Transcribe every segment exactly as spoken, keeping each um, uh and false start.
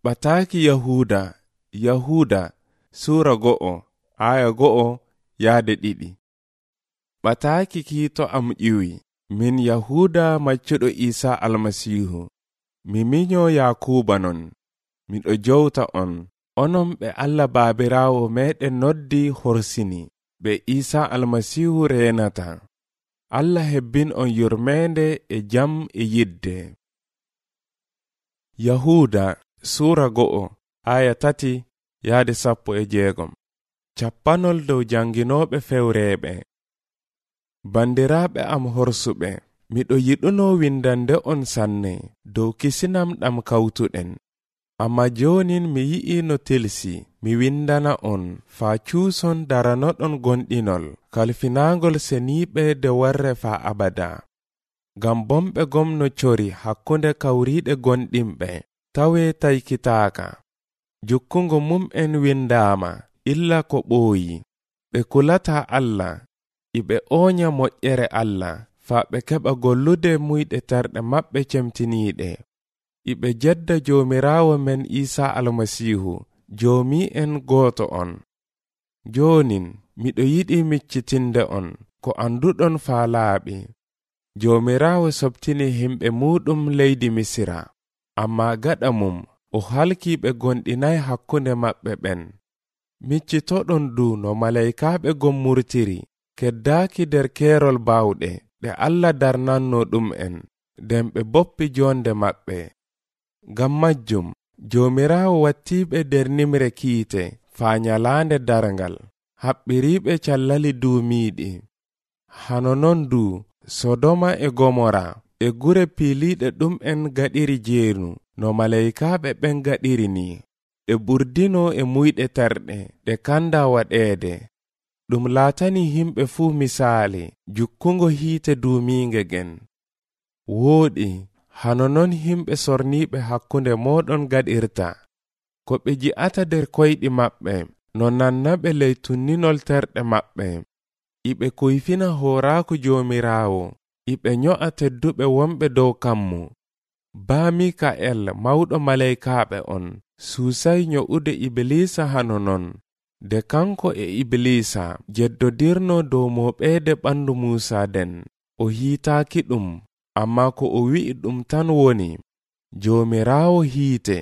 Ɓataaki Yahuda, Yahuda, Suura go'o, aya go'o yaade ɗiɗi. Ɓataaki kiito am ƴiwi, min Yahuda maccuɗo Isa almasihu, mi miño Yakuba non, miɗo jowta on, onon ɓe Allah baabiraawo meɗen noddi horsini, ɓe Isa almasihu reenata. Allah hebbin on yurmende e jam e yidde. Yahuda Suura go'o aya tati yaade sappo e jeegom. Cappanol dow janginooɓe fewreeɓe. Bandiraaɓe am horsuɓe, miɗo yiɗuno windande on sanne dow kisinam ɗam kawtuɗen. Amma jonin mi yi'i no tilsi mi windana on faa cuuson daranoɗon gonɗinol kalfinaangol seniiɓe de warre faa abada. Ngam bomɓe gomno cori hakkunde kawriiɗe gonɗinɓe tawee taykitaaka. Jukkungo mum'en windaama illa ko ɓooyi. Ɓe kulata Allah, iɓe oonya moƴƴere Allah faa ɓe keɓa gollude muyɗe terɗe maɓɓe cemtiniiɗe. Iɓe jedda Joomiraawo men Isa almasihu, Joomi'en gooto on. Joonin miɗo yiɗi miccitinde on ko anduɗon faa laaɓi. Joomiraawo sobtini himɓe muɗum leydi Misira, amma gaɗa mum o halkii ɓe gonɗinay hakkunde maɓɓe ɓen. Miccitoɗon du no malaykaaɓe gommurtiri keddaaki der keerol baawɗe ɗe Allah darnanno ɗum en, nden ɓe boppi jonde maɓɓe. Ngam majjum Joomiraawo wattiiɓe der nimre kiite faa nyalaande darngal, haɓɓiriiɓe callali duumiiɗi. Hano non du Sodoma e Gomora e gure piiliiɗe ɗum en gaɗiri jeernu no malaykaaɓe ɓen gaɗiri ni. Ɗe ɓurdino e muyɗe terɗe ɗe kanda waɗeede. Ɗum laatani himɓe fuu misaali jukkungo hiite duumiinge gen. Wooɗi hano non himɓe sorniiɓe hakkunde mooɗon gaɗirta. Ko ɓe ji'ata der koyɗi maɓɓe no nannaɓe ley tunninol terɗe maɓɓe. Iɓe kuyfina hooraaku Joomiraawo, iɓe nyo'a tedduɓe wonɓe dow kammu. Baa Mika'el mawɗo malaykaaɓe on suusay nyo'ude Iblisa hano non, de kanko e Iblisa jeddodirno dow mooɓeede ɓandu Muusa den. O hiitaaki ɗum, amma ko o wi'i ɗum tan woni, Joomiraawo hiite.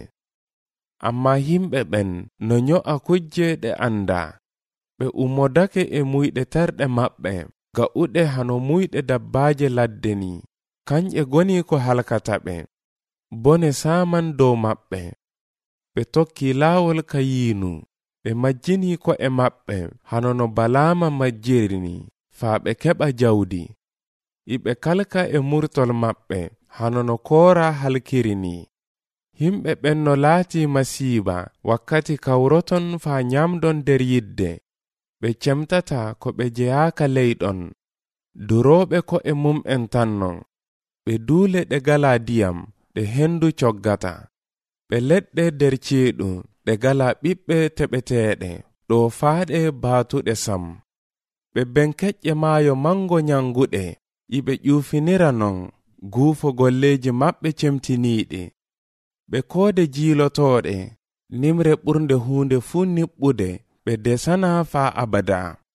Amma yimɓe ɓen no nyo'a kujje ɗe anda. Ɓe ummodake e muyɗe terɗe maɓɓe, ga'uɗe hano muyɗe dabbaaje ladde ni. Kanƴe goni ko halkata ɓe. Bone saaman dow maɓɓe. Ɓe tokki laawol Kayiinu. Ɓe majjini ko'e maɓɓe hano no Balaama majjiri ni, faa ɓe keɓa jawdi. Iɓe kalka e murtol maɓɓe hano no Koora halkiri ni. Himɓe ɓen no laati masiiba wakkati kawroton faa nyamdon der yidde. Ɓe cemtata ko ɓe jeyaaka leyɗon. Durooɓe ko'e mum'en tannon. Ɓe duule ɗe gala diyam ɗe hendu coggata. Ɓe leɗɗe der ceeɗu ɗe gala ɓiɓɓe teɓeteeɗe ɗo faaɗe baatuɗe sam. Ɓe benkeƴƴe maayo mango nyanguɗe. Iɓe ƴuufinira non guufo golleeji maɓɓe cemtiniiɗi. Ɓe koode jiilotooɗe nimre ɓurnde huunde fuu niɓɓude ɓe desana faa abada.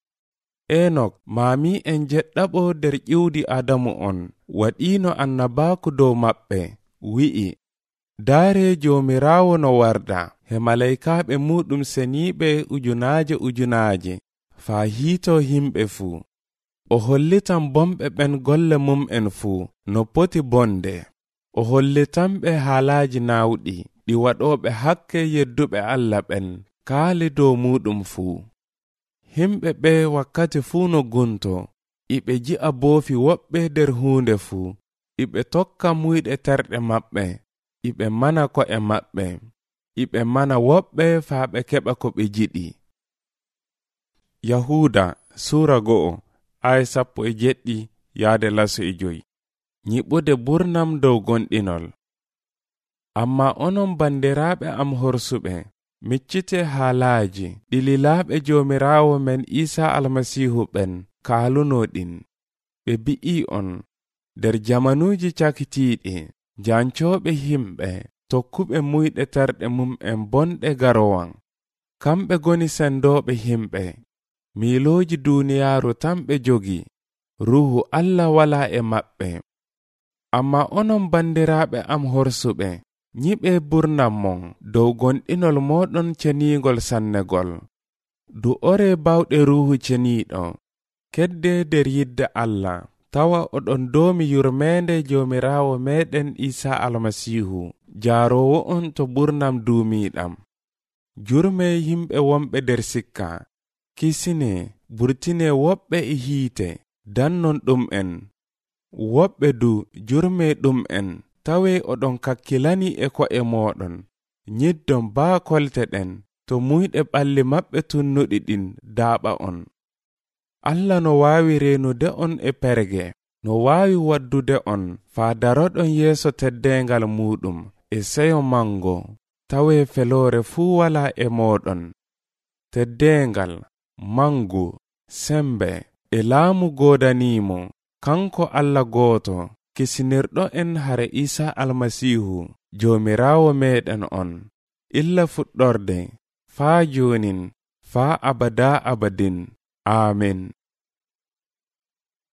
Enok maami en jeɗɗaɓo der ƴiwdi Adamu on waɗiino annabaaku dow maɓɓe, wi'i, daare Joomiraawo no warda he malaykaaɓe muɗum seniiɓe ujunaaje ujunaaje faa hiito himɓe fuu. O hollitan bomɓe ɓen golle mum'en fuu no poti bonde. O hollitanɓe haalaaji naawɗi ɗi waɗooɓe hakke yedduɓe Allah ɓen kaali dow muɗum fuu. Himɓe ɓe wakkati fuu no gunto, iɓe ji'a boofi woɓɓe der huunde fuu, iɓe tokka muyɗe terɗe maɓɓe, iɓe mana ko'e maɓɓe, iɓe mana woɓɓe faa ɓe keɓa ko ɓe jiɗi. Yahuda Suura go'o aya sappo e jeɗɗi yaade laso e joyi. Nyiɓude burnam dow gonɗinol. Amma onon bandiraaɓe am horsuɓe, miccite haalaaji ɗililaaɓe Joomiraawo men Isa almasihu ɓen kaalunoɗin. Ɓe bi'i on der jamanuuji cakitiiɗi, jancooɓe himɓe tokkuɓe muyɗe terɗe mum en bonɗe garowan. Kamɓe goni sendoɓe himɓe, miilooji duuniyaaru tan ɓe jogi, ruuhu Allah wala e maɓɓe. Amma onon bandiraaɓe am horsuɓe, nyiɓe burnam mon dow gonɗinol moɗon ceniigol sannegol. Du ore bawɗe ruuhu ceniiɗo, kedde nder yidde Allah, tawa oɗon doomi yurmeende Joomiraawo meɗen Isaa Almasiihu, jaarowo on to burnam duumiiɗam. Jurme yimɓe wonɓe nder sikka, kisine, burtine woɓɓe e hiite, dannon ɗum en. Woɓɓe du jurme ɗum en, tawe oɗon kakkilani e ko'e moɗon, nyiddon baa kolte ɗen, to muyɗe ɓalli maɓɓe tunnuɗi ɗin daaɓa on. Allah no waawi reenude on e perge, no waawi waddude on faa daroɗon yeeso teddengal muɗum e seyo mango, tawe feloore fuu wala e moɗon. Teddengal, mangu, sembe e laamu goodanimo, kanko Allah gooto, kisinirɗo en hare Isaa Almasiihu, Joomiraawo meɗen on, illa fuɗɗorde, faa jonin, faa abada abadin. Amin.